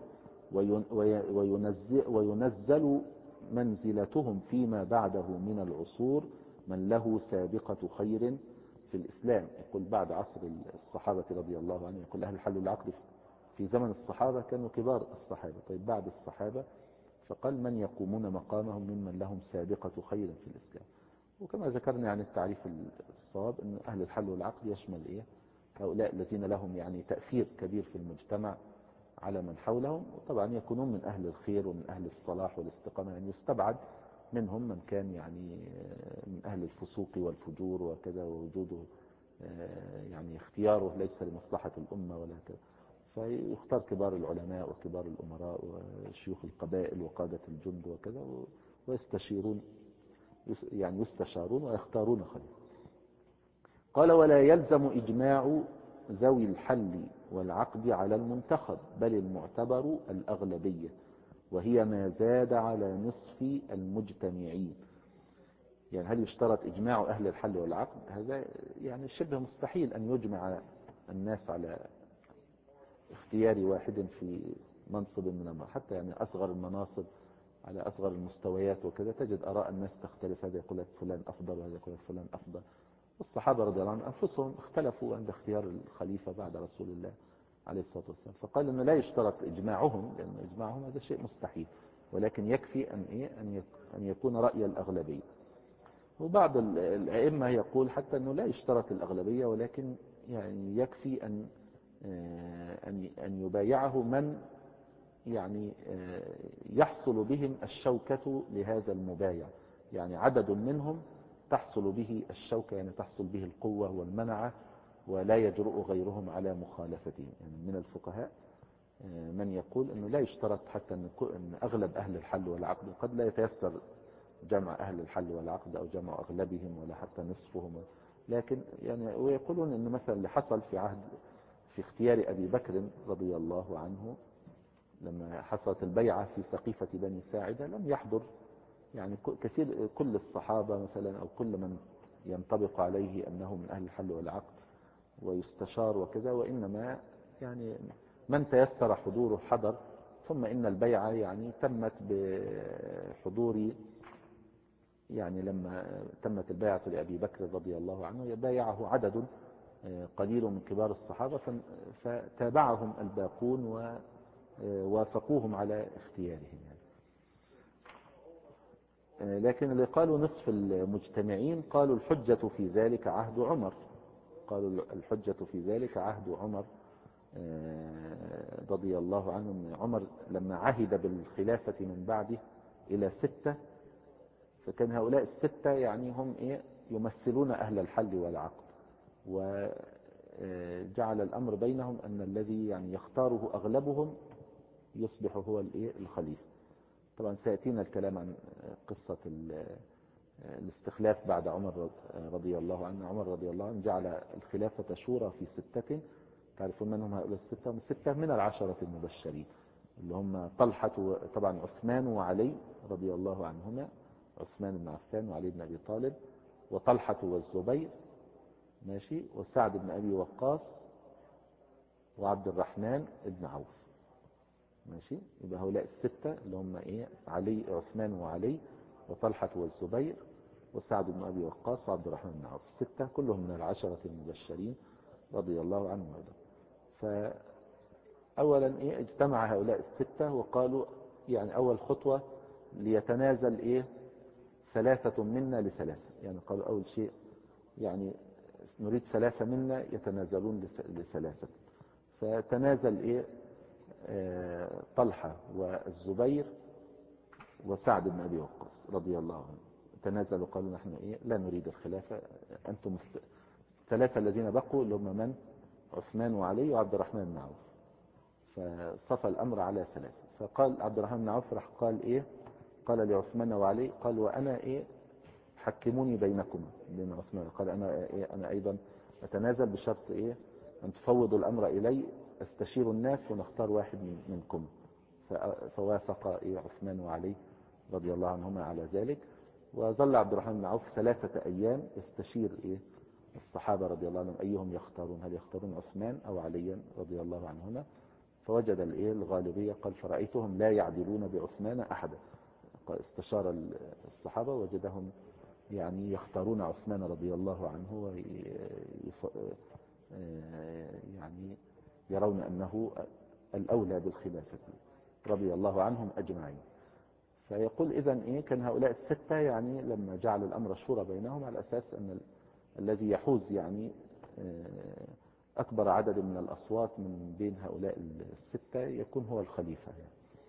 وينزل منزلتهم فيما بعده من العصور من له سابقة خير في الإسلام. يقول بعد عصر الصحابة رضي الله عنهم، يقول أهل الحل والعقد في زمن الصحابة كانوا كبار الصحابة. طيب بعد الصحابة فقال من يقومون مقامهم ممن لهم سابقة خير في الإسلام. وكما ذكرنا يعني التعريف الصواب أن أهل الحل والعقد يشمل هؤلاء الذين لهم يعني تأثير كبير في المجتمع على من حولهم، وطبعا يكونون من أهل الخير ومن أهل الصلاح والاستقامة، يعني يستبعد منهم من كان يعني من أهل الفسوق والفجور وكذا، ووجوده يعني اختياره ليس لمصلحة الأمة ولا كذا، فيختار كبار العلماء وكبار الأمراء وشيوخ القبائل وقادة الجند وكذا، ويستشيرون يعني يستشارون ويختارون خليفة. قال ولا يلزم إجماع ذوي الحل والعقد على المنتخب، بل المعتبر الأغلبية، وهي ما زاد على نصف المجتمعين. يعني هل يشترط إجماع أهل الحل والعقد؟ هذا يعني شبه مستحيل أن يجمع الناس على اختيار واحد في منصب من المناصب، حتى يعني أصغر المناصب على أصغر المستويات وكذا تجد آراء الناس تختلف، هذا يقول لك فلان أفضل وهذا يقول لك فلان أفضل. الصحابة رضي الله عنهم أنفسهم اختلفوا عند اختيار الخليفة بعد رسول الله عليه الصلاة والسلام، فقال أنه لا يشترط إجماعهم، لأن إجماعهم هذا شيء مستحيل، ولكن يكفي أن يكون رأي الأغلبية. وبعض الأئمة يقول حتى أنه لا يشترط الأغلبية، ولكن يعني يكفي أن يبايعه من يعني يحصل بهم الشوكة لهذا المبايع، يعني عدد منهم تحصل به الشوكة، يعني تحصل به القوة والمنعة، ولا يجرؤ غيرهم على مخالفتهم. يعني من الفقهاء من يقول أنه لا يشترط حتى أن أغلب أهل الحل والعقد، قد لا يتيسر جمع أهل الحل والعقد أو جمع أغلبهم ولا حتى نصفهم، لكن يعني ويقولون أنه مثلا اللي حصل في اختيار أبي بكر رضي الله عنه لما حصلت البيعة في سقيفة بني ساعدة، لم يحضر يعني كل الصحابة مثلا أو كل من ينطبق عليه أنه من أهل الحل والعقد ويستشار وكذا، وإنما يعني من تيسر حضوره حضر. ثم إن البيعة يعني تمت بحضور، يعني لما تمت البيعة لأبي بكر رضي الله عنه بايعه عدد قليل من كبار الصحابة، فتابعهم الباقون ووافقوهم على اختيارهم يعني. لكن اللي قالوا نصف المجتمعين قالوا الحجة في ذلك عهد عمر، قالوا الحجة في ذلك عهد عمر رضي الله عنه. عمر لما عهد بالخلافة من بعده إلى 6، فكان هؤلاء 6 يعني هم يمثلون أهل الحل والعقد، وجعل الأمر بينهم أن الذي يعني يختاره أغلبهم يصبح هو الخليفة. طبعا سيأتينا الكلام عن قصة الاستخلاف بعد عمر رضي الله عنه. عمر رضي الله عنه جعل الخلافة شورى في 6، تعرفون من هم هؤلاء 6؟ 6 من العشرة المبشرين اللي هم طلحة، طبعا عثمان وعلي رضي الله عنهما، عثمان بن عفان وعلي بن أبي طالب وطلحة والزبير ماشي، وسعد بن أبي وقاص وعبد الرحمن بن عوف ماشي. يبقى هؤلاء 6 اللي هم علي، عثمان وعلي وطلحة والزبير وسعد بن أبي وقاص وعبد الرحمن بن عوف، 6 كلهم من العشرة المبشرين رضي الله عنهم. فأولا اجتمع هؤلاء الستة وقالوا يعني أول خطوة ليتنازل ثلاثة منا لثلاثة، يعني قالوا أول شيء يعني نريد ثلاثة منا يتنازلون لثلاثة. فتنازل طلحة والزبير وسعد بن أبي وقاص رضي الله عنه، تنازلوا قالوا نحن لا نريد الخلافة، أنتم الثلاثة الذين بقوا اللي هم من؟ عثمان وعلي وعبد الرحمن بن عوف. فصفى الأمر على ثلاثة. فقال عبد الرحمن بن عوف راح قال قال لعثمان وعلي قال وأنا حكموني بينكما بين عثمان، قال أنا أيضا أتنازل بشرط أن تفوضوا الأمر إلي، استشير الناس ونختار واحد منكم. فوافق عثمان وعلي رضي الله عنهما على ذلك. وظل عبد الرحمن بن عوف 3 أيام يستشير الصحابة رضي الله عنهم أيهم يختارون، هل يختارون عثمان أو عليا رضي الله عنهما. فوجد الغالبية، قال فرأيتهم لا يعدلون بعثمان أحدا. استشار الصحابة وجدهم يعني يختارون عثمان رضي الله عنه، يعني يرون أنه الأولى بالخلافة رضي الله عنهم أجمعين. فيقول إذن كان هؤلاء الستة يعني لما جعل الأمر شورى بينهم على أساس أن الذي يحوز يعني أكبر عدد من الأصوات من بين هؤلاء الستة يكون هو الخليفة يعني.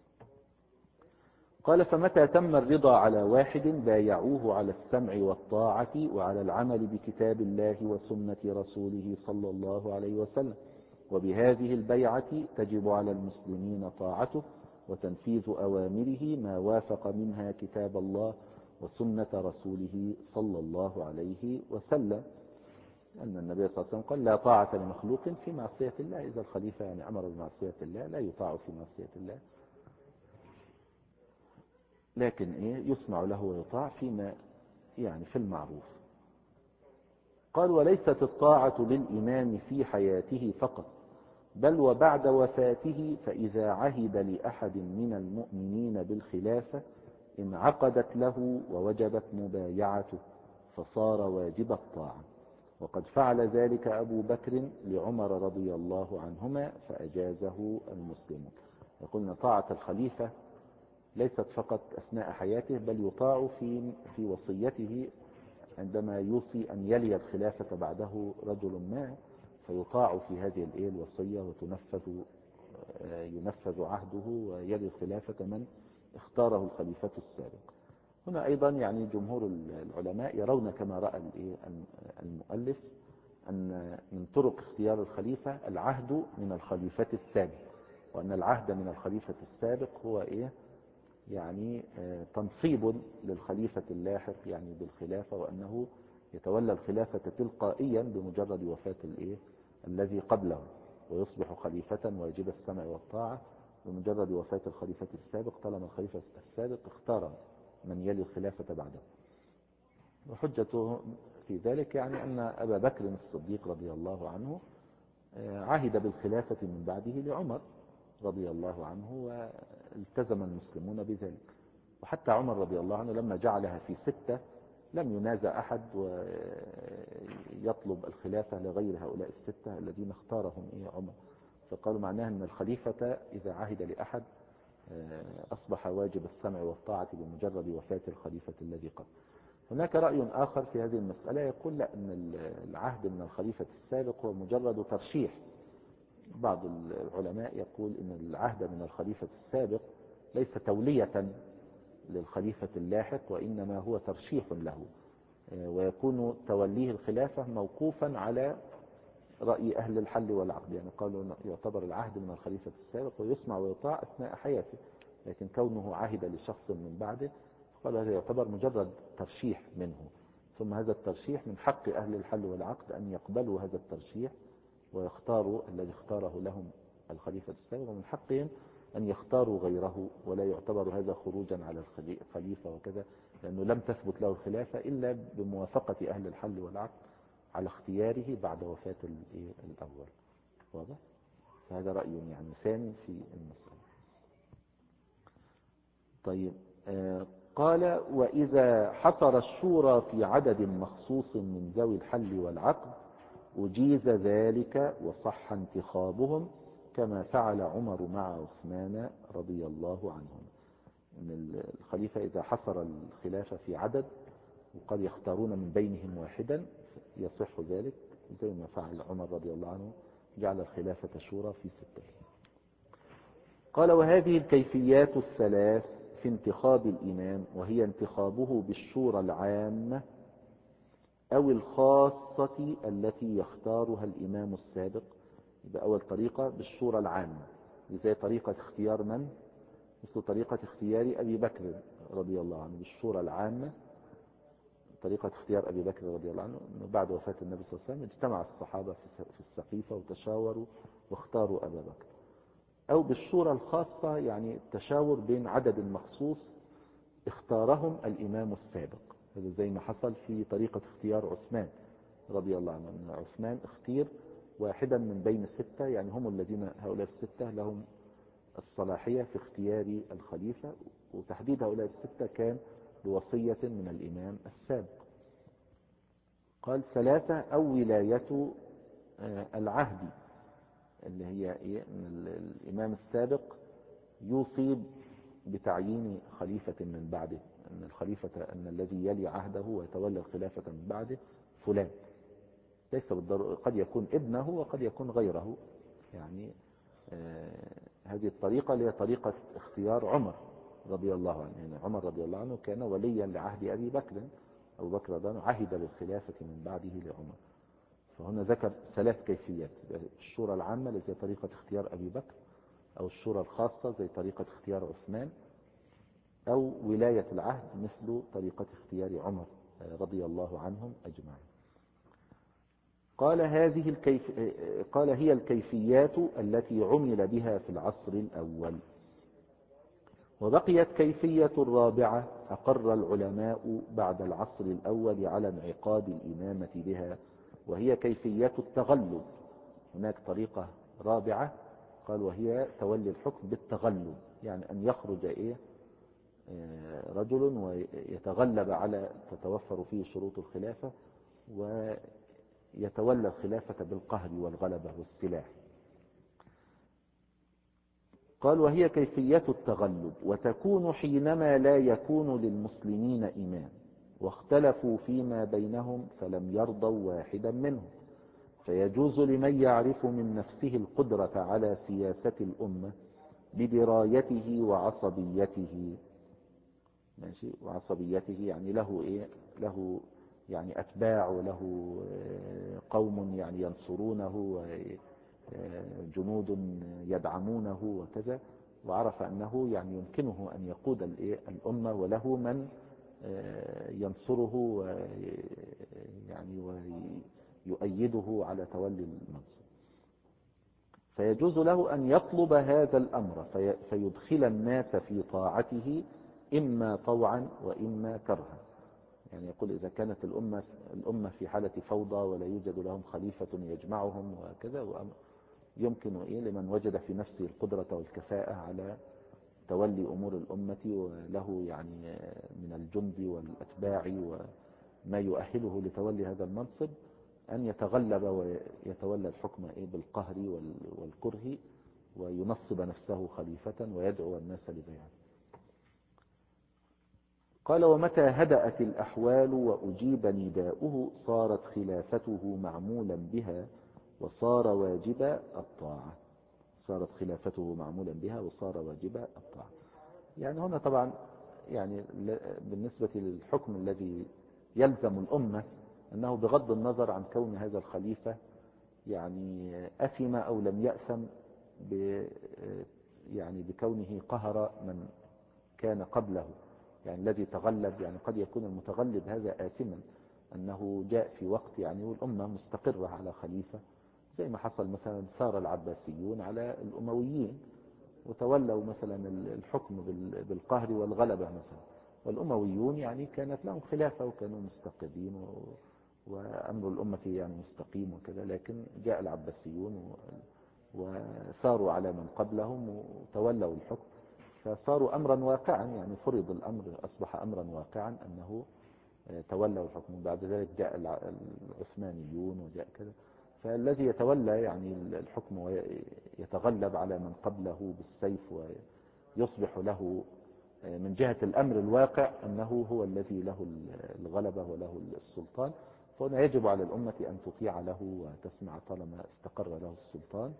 قال فمتى تم الرضا على واحد بايعوه على السمع والطاعة وعلى العمل بكتاب الله وسنة رسوله صلى الله عليه وسلم، وبهذه البيعة تجب على المسلمين طاعته وتنفيذ أوامره ما وافق منها كتاب الله وسنة رسوله صلى الله عليه وسلم. أن النبي صلى الله عليه وسلم قال لا طاعة لمخلوق في معصية الله، إذا الخليفة يعني أمر بمعصية الله لا يطاع في معصية الله، لكن يسمع له ويطاع فيما يعني في المعروف. قال وليست الطاعة للإمام في حياته فقط بل وبعد وفاته، فإذا عهد لأحد من المؤمنين بالخلافة انعقدت له ووجبت مبايعته فصار واجب الطاعة، وقد فعل ذلك أبو بكر لعمر رضي الله عنهما فأجازه المسلمون. يقولنا طاعة الخليفة ليست فقط أثناء حياته بل يطاع في وصيته عندما يوصي أن يلي الخلافة بعده رجل ما، فيطاع في هذه الوصية ينفذ عهده ويلي الخلافة من اختاره الخليفة السابق. هنا أيضا يعني جمهور العلماء يرون كما رأى المؤلف أن من طرق اختيار الخليفة العهد من الخليفة السابق، وأن العهد من الخليفة السابق هو يعني تنصيب للخليفة اللاحق يعني بالخلافة، وأنه يتولى الخلافة تلقائيا بمجرد وفاة الذي قبله، ويصبح خليفة واجب السمع والطاعة بمجرد وفاة الخليفة السابق طالما الخليفة السابق اختار من يلي الخلافة بعده. وحجته في ذلك يعني أن أبا بكر الصديق رضي الله عنه عهد بالخلافة من بعده لعمر رضي الله عنه والتزم المسلمون بذلك. وحتى عمر رضي الله عنه لما جعلها في 6 لم ينازع أحد ويطلب الخلافة لغير هؤلاء 6 الذين اختارهم عمر، فقالوا معناها أن الخليفة إذا عهد لأحد أصبح واجب السمع والطاعة بمجرد وفاة الخليفة الذي قبل. هناك رأي آخر في هذه المسألة يقول لا، أن العهد من الخليفة السابق هو مجرد ترشيح. بعض العلماء يقول أن العهد من الخليفة السابق ليس تولية للخليفة اللاحق، وإنما هو ترشيح له، ويكون توليه الخلافة موقوفا على رأي أهل الحل والعقد. يعني قالوا يعتبر العهد من الخليفة السابق ويسمع ويطاع أثناء حياته، لكن كونه عهد لشخص من بعده قال هذا يعتبر مجرد ترشيح منه، ثم هذا الترشيح من حق أهل الحل والعقد أن يقبلوا هذا الترشيح ويختاروا الذي اختاره لهم الخليفة السابق، ومن حقهم أن يختاروا غيره، ولا يعتبر هذا خروجا على الخليفة وكذا، لأنه لم تثبت له الخلافة إلا بموافقة أهل الحل والعقد على اختياره بعد وفاة الأول. واضح؟ فهذا رأي يعني ثاني في المسألة. طيب قال وإذا حصر الشورى في عدد مخصوص من ذوي الحل والعقد أجيز ذلك وصح انتخابهم كما فعل عمر مع عثمان رضي الله عنهم. إن الخليفة إذا حصر الخلافة في عدد وقد يختارون من بينهم واحدا يصح ذلك، زي ما فعل عمر رضي الله عنه، جعل الخلافة شورى في 6. قال: وهذه الكيفيات الثلاث في انتخاب الإمام، وهي انتخابه بالشورى العامة أو الخاصة التي يختارها الإمام السابق. يبقى أول طريقة بالشورى العامة، زي طريقة اختيار من؟ مثل طريقة اختيار أبي بكر رضي الله عنه بالشورى العامة. طريقة اختيار أبي بكر رضي الله عنه أنه بعد وفاة النبي صلى الله عليه وسلم اجتمع الصحابة في السقيفة وتشاوروا واختاروا أبا بكر. أو بالشورى الخاصة، يعني التشاور بين عدد مخصوص اختارهم الإمام السابق. هذا زي ما حصل في طريقة اختيار عثمان رضي الله عنه، أن عثمان اختير واحدا من بين 6، يعني هم الذين هؤلاء 6 لهم الصلاحية في اختيار الخليفة، وتحديد هؤلاء 6 كان بوصية من الإمام السابق. قال: 3 أو ولاية العهد، اللي هي أن الإمام السابق يوصي بتعيين خليفة من بعده، أن أن الذي يلي عهده ويتولى الخلافة من بعده فلان، ليس بالضرورة، قد يكون ابنه وقد يكون غيره. يعني هذه الطريقة هي طريقة اختيار عمر رضي الله عنه. يعني عمر رضي الله عنه كان وليا لعهد أبي بكر، أبو بكر رضي الله عنه عهد بالخلافة من بعده لعمر. فهنا ذكر 3 كيفيات: الشورى العامة التي هي طريقة اختيار أبي بكر، أو الشورى الخاصة زي طريقة اختيار عثمان، أو ولاية العهد مثل طريقة اختيار عمر رضي الله عنهم أجمعين. قال: قال: هي الكيفيات التي عمل بها في العصر الأول. وبقيت كيفية رابعة أقر العلماء بعد العصر الأول على انعقاد الإمامة بها، وهي كيفية التغلب. هناك طريقة رابعة قال: وهي تولي الحكم بالتغلب، يعني أن يخرج رجل ويتغلب على تتوفر فيه شروط الخلافة ويتولى الخلافة بالقهر والغلبة والسلاح. قال: وهي كيفية التغلب، وتكون حينما لا يكون للمسلمين إمام واختلفوا فيما بينهم فلم يرضوا واحدا منهم، فيجوز لمن يعرف من نفسه القدرة على سياسة الأمة بدرايته وعصبيته. ماشي، وعصبيته يعني له يعني أتباع، وله قوم يعني ينصرونه، وجنود يدعمونه وكذا، وعرف أنه يعني يمكنه أن يقود الأمة، وله من ينصره يعني ويؤيده على تولي المنصب. فيجوز له أن يطلب هذا الأمر فيدخل الناس في طاعته إما طوعا وإما كرها. يعني يقول: إذا كانت الأمة في حالة فوضى ولا يوجد لهم خليفة يجمعهم وكذا، يمكن لمن وجد في نفسه القدرة والكفاءة على تولي أمور الأمة وله يعني من الجند والأتباع وما يؤهله لتولي هذا المنصب أن يتغلب ويتولى الحكم بالقهر والكره، وينصب نفسه خليفة ويدعو الناس لبيعته. قال: ومتى هدأت الأحوال وأجيب نداؤه صارت خلافته معمولا بها وصار واجب الطاعة. صارت خلافته معمولا بها وصار واجب الطاعة. يعني هنا طبعا يعني بالنسبة للحكم الذي يلزم الأمة، أنه بغض النظر عن كون هذا الخليفة يعني أثم أو لم يأثم يعني بكونه قهر من كان قبله، يعني الذي تغلب، يعني قد يكون المتغلب هذا آثما، أنه جاء في وقت يعني والأمة مستقرة على خليفة، زي ما حصل مثلا ثار العباسيون على الأمويين وتولوا مثلا الحكم بالقهر والغلبة مثلا، والأمويون يعني كانت لهم خلافة وكانوا مستقرين وأمر الأمة يعني مستقيم وكذا، لكن جاء العباسيون وثاروا على من قبلهم وتولوا الحكم، فصاروا أمرا واقعا، يعني فرض الأمر، أصبح أمرا واقعا أنه تولوا الحكم. بعد ذلك جاء العثمانيون وجاء كذا، فالذي يتولى يعني الحكم ويتغلب على من قبله بالسيف ويصبح له من جهة الأمر الواقع أنه هو الذي له الغلبة وله السلطان، فهنا يجب على الأمة أن تطيع له وتسمع طالما استقر له السلطان،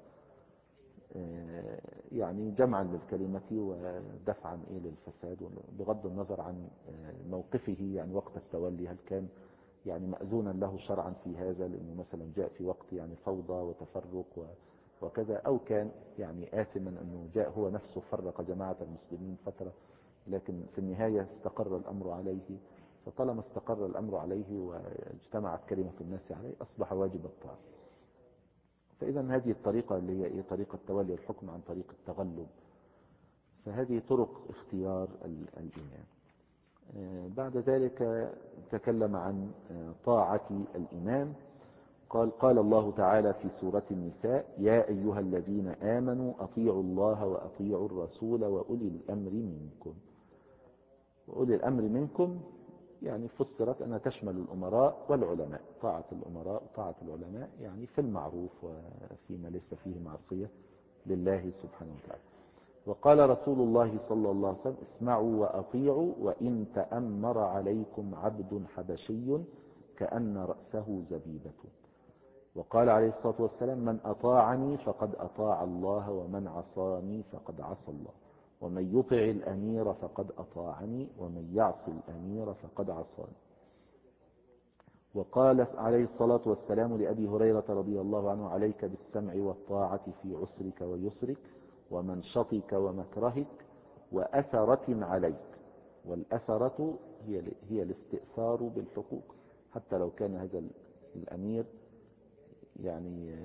يعني جمعا للكلمة ودفعا للفساد، بغض النظر عن موقفه يعني وقت التولي، هل كان يعني مأذونا له شرعا في هذا لأنه مثلا جاء في وقت يعني فوضى وتفرق وكذا، أو كان يعني آثما أنه جاء هو نفسه فرق جماعة المسلمين فترة، لكن في النهاية استقر الأمر عليه. فطالما استقر الأمر عليه واجتمعت كلمة الناس عليه أصبح واجب الطاعة. فإذا هذه الطريقة اللي هي طريقة تولي الحكم عن طريق التغلب، فهذه طرق اختيار الإمام. بعد ذلك تكلم عن طاعة الإمام. قال الله تعالى في سورة النساء: يا أيها الذين آمنوا أطيعوا الله وأطيعوا الرسول وأولي الأمر منكم. وأولي الأمر منكم يعني فسرت أنها تشمل الأمراء والعلماء، طاعة الأمراء وطاعة العلماء يعني في المعروف وفيما ليس فيه معصية لله سبحانه وتعالى. وقال رسول الله صلى الله عليه وسلم: اسمعوا وأطيعوا وإن تأمر عليكم عبد حبشي كأن رأسه زبيبة. وقال عليه الصلاة والسلام: من أطاعني فقد أطاع الله ومن عصاني فقد عصى الله، ومن يطع الأمير فقد أطاعني ومن يعص الأمير فقد عصاني. وقال عليه الصلاة والسلام لأبي هريرة رضي الله عنه: عليك بالسمع والطاعة في عسرك ويسرك ومنشطك ومكرهك وأثرة عليك. والأثرة هي الاستئثار بالحقوق، حتى لو كان هذا الأمير يعني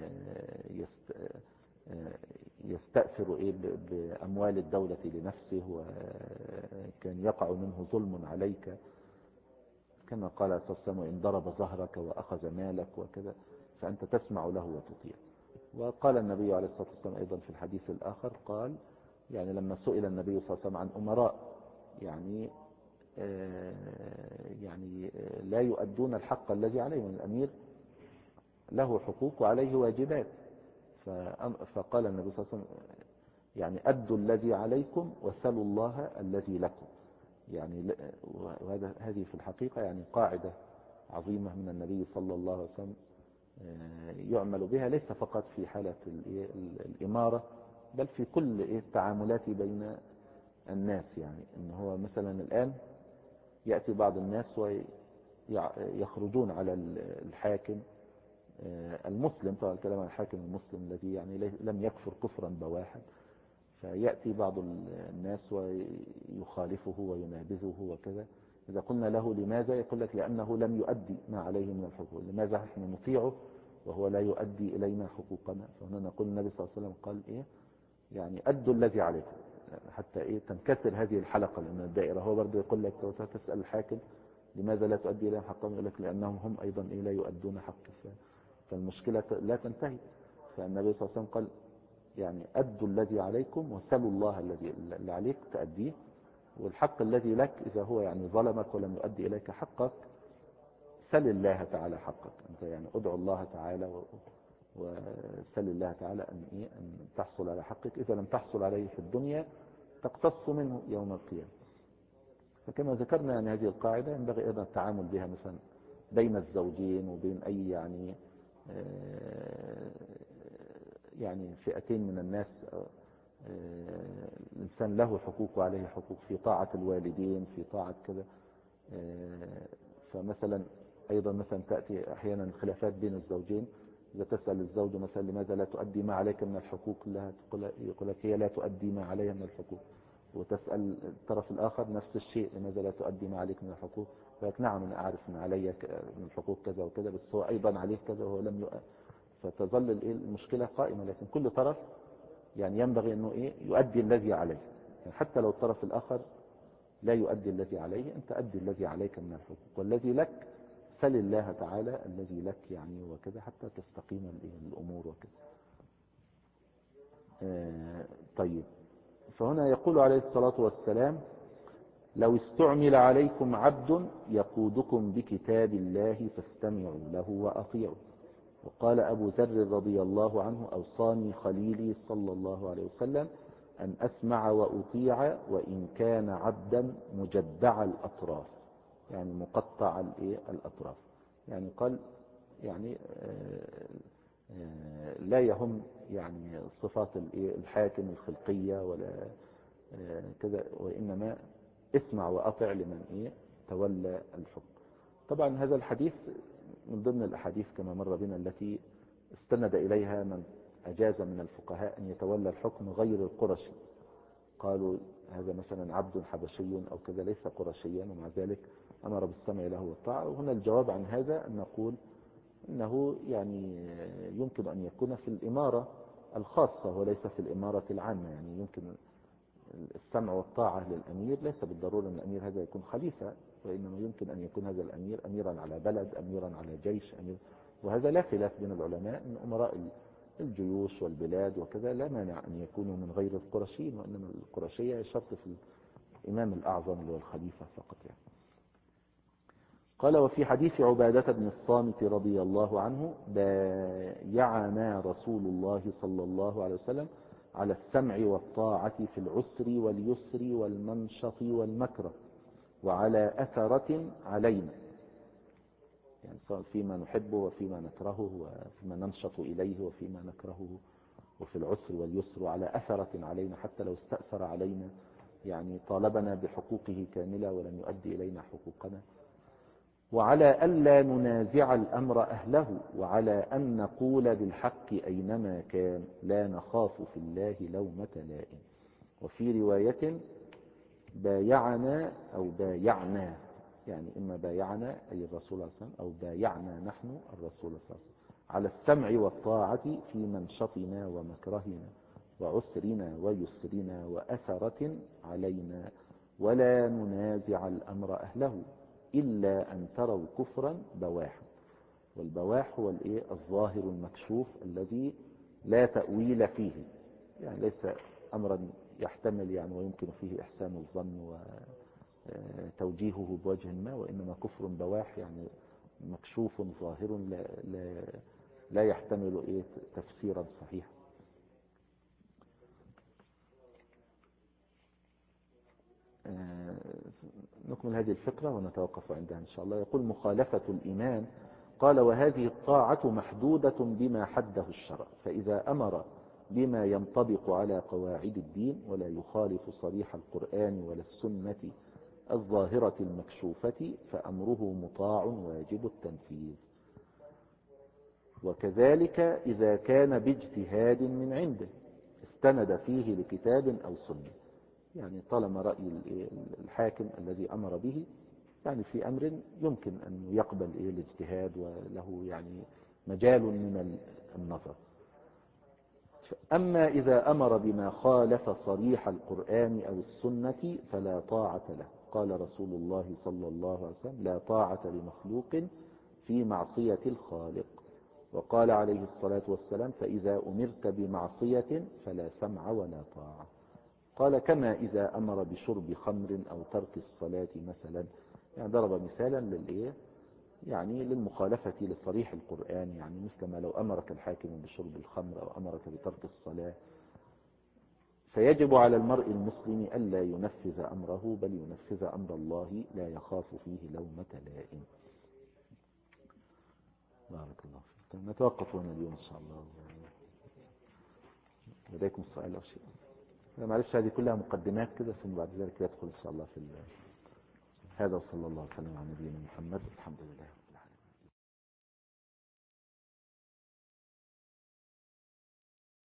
يستأثر بأموال الدولة لنفسه وكان يقع منه ظلم عليك، كما قال عليه الصلاة والسلام: إن ضرب ظهرك وأخذ مالك وكذا فأنت تسمع له وتطيع. وقال النبي عليه الصلاة والسلام أيضا في الحديث الآخر، قال يعني لما سئل النبي صلى الله عليه وسلم عن أمراء يعني لا يؤدون الحق الذي عليهم، الأمير له حقوق وعليه واجبات، فقال النبي صلى الله عليه وسلم يعني أدوا الذي عليكم وسلوا الله الذي لكم. يعني هذه في الحقيقة يعني قاعدة عظيمة من النبي صلى الله عليه وسلم يعمل بها، ليس فقط في حالة الإمارة بل في كل التعاملات بين الناس. يعني إن هو مثلا الآن يأتي بعض الناس ويخرجون على الحاكم المسلم، طبعا الكلام عن الحاكم المسلم الذي يعني لم يكفر كفرا بواحا، فيأتي بعض الناس ويخالفه وينابذه وكذا. إذا قلنا له لماذا، يقول لك لأنه لم يؤدي ما عليه من الحقوق، لماذا احنا نطيعه وهو لا يؤدي إلينا حقوقنا؟ فهنا نقول النبي صلى الله عليه وسلم قال يعني أدوا الذي عليكم، حتى تنكسر هذه الحلقة لأن الدائرة. هو برضه يقول لك تسأل الحاكم لماذا لا تؤدي إليهم حقهم، يقول لك لأنهم هم أيضا لا يؤدون حق، فالمشكلة لا تنتهي. فالنبي صلى الله عليه وسلم قال يعني أدوا الذي عليكم وسلوا الله الذي عليك تأديه، والحق الذي لك إذا هو يعني ظلمك ولم يؤدي إليك حقك سل الله تعالى حقك أنت، يعني ادعو الله تعالى وسل الله تعالى أن تحصل على حقك، إذا لم تحصل عليه في الدنيا تقتص منه يوم القيامة. فكما ذكرنا يعني هذه القاعدة ينبغي أيضا التعامل بها مثلا بين الزوجين وبين أي يعني فئتين من الناس. الإنسان له حقوق وعليه حقوق في طاعة الوالدين، في طاعة كذا. فمثلا أيضا مثلا تأتي أحيانا الخلافات بين الزوجين، إذا تسأل الزوج مثلا لماذا لا تؤدي ما عليك من الحقوق لها، يقول لك هي لا تؤدي ما عليها من الحقوق. وتسأل الطرف الآخر نفس الشيء، لماذا لا تؤدي ما عليك من الحقوق، يقول لك نعم أنا أعرف أن علي من الحقوق كذا وكذا بس هو أيضا عليه كذا وهو لم يؤدي. فتظل المشكلة قائمة، لكن كل طرف يعني ينبغي أنه يؤدي الذي عليه، يعني حتى لو الطرف الآخر لا يؤدي الذي عليه أنت أدي الذي عليك من الحقوق، والذي لك سل الله تعالى الذي لك يعني وكذا حتى تستقيم الأمور وكذا. طيب، فهنا يقول عليه الصلاة والسلام: لو استعمل عليكم عبد يقودكم بكتاب الله فاستمعوا له وأطيعوا. وقال أبو ذر رضي الله عنه: أوصاني خليلي صلى الله عليه وسلم أن أسمع وأطيع وإن كان عبدا مجدع الأطراف، يعني مقطع الأطراف. يعني قال يعني لا يهم يعني صفات الحاكم الخلقية ولا كذا، وإنما اسمع وأطع لمن تولى الحكم. طبعا هذا الحديث من ضمن الأحاديث كما مر بنا التي استند إليها من أجاز من الفقهاء أن يتولى الحكم غير القرشي. قالوا هذا مثلا عبد حبشي أو كذا ليس قرشيا، ومع ذلك أمر بالسمع له والطاعة. وهنا الجواب عن هذا أن نقول إنه يعني يمكن أن يكون في الإمارة الخاصة وليس في الإمارة العامة. يعني يمكن السمع والطاعة للأمير ليس بالضرورة أن الأمير هذا يكون خليفة، وإنما يمكن أن يكون هذا الأمير أميرا على بلد، أميرا على جيش، وهذا لا خلاف بين العلماء أن أمراء الجيوش والبلاد وكذا لا مانع أن يكونوا من غير القرشيين، وإنما القرشية شرط في الإمام الأعظم اللي هو الخليفة فقط يعني. قال: وفي حديث عبادة بن الصامت رضي الله عنه: بايعنا رسول الله صلى الله عليه وسلم على السمع والطاعة في العسر واليسر والمنشط والمكره، وعلى أثرة علينا، يعني فيما نحبه وفيما نكرهه وفيما ننشط إليه وفيما نكرهه، وفي العسر واليسر، وعلى أثرة علينا، حتى لو استأثر علينا يعني طالبنا بحقوقه كاملة ولم يؤدي إلينا حقوقنا، وعلى ألا ننازع الأمر أهله، وعلى أن نقول بالحق أينما كان لا نخاف في الله لومة لائم. وفي رواية: بايعنا أو بايعنا، يعني إما بايعنا أي الرسول صلى الله عليه وسلم أو بايعنا نحن الرسول صلى الله عليه وسلم على السمع والطاعة في منشطنا ومكرهنا وعسرنا ويسرنا وأثرة علينا، ولا ننازع الأمر أهله إلا أن تروا كفرا بواحا. والبواح هو الظاهر المكشوف الذي لا تأويل فيه، يعني ليس أمرا يحتمل يعني ويمكن فيه إحسان الظن وتوجيهه بوجه ما، وإنما كفر بواح يعني مكشوف ظاهر لا يحتمل تفسيرا صحيحا. نكمل هذه الفكرة ونتوقف عندها إن شاء الله. يقول: مخالفة الإمام. قال: وهذه الطاعة محدودة بما حده الشرع، فإذا أمر بما ينطبق على قواعد الدين ولا يخالف صريح القرآن ولا السنة الظاهرة المكشوفة فأمره مطاع واجب التنفيذ. وكذلك إذا كان باجتهاد من عنده استند فيه لكتاب أو سنة، يعني طالما رأي الحاكم الذي أمر به يعني في أمر يمكن أن يقبل الاجتهاد وله يعني مجال من النظر. أما إذا أمر بما خالف صريح القرآن أو السنة فلا طاعة له. قال رسول الله صلى الله عليه وسلم: لا طاعة لمخلوق في معصية الخالق. وقال عليه الصلاة والسلام: فإذا أمرت بمعصية فلا سمع ولا طاعة. قال: كما إذا أمر بشرب خمر أو ترك الصلاة مثلا، يعني ضرب مثالا يعني للمخالفة لصريح القرآن، يعني مثل ما لو أمرك الحاكم بشرب الخمر أو أمرك بترك الصلاة، فيجب على المرء المسلم ألا ينفذ أمره بل ينفذ أمر الله لا يخاف فيه لومة لائم. بارك الله فيك. نتوقف هنا اليوم إن شاء الله. لديكم السؤال أو شيء؟ معلش هذه كلها مقدمات كده، ثم بعد ذلك يدخل إن شاء الله في هذا. وصلى الله وسلم على نبينا محمد. الحمد لله.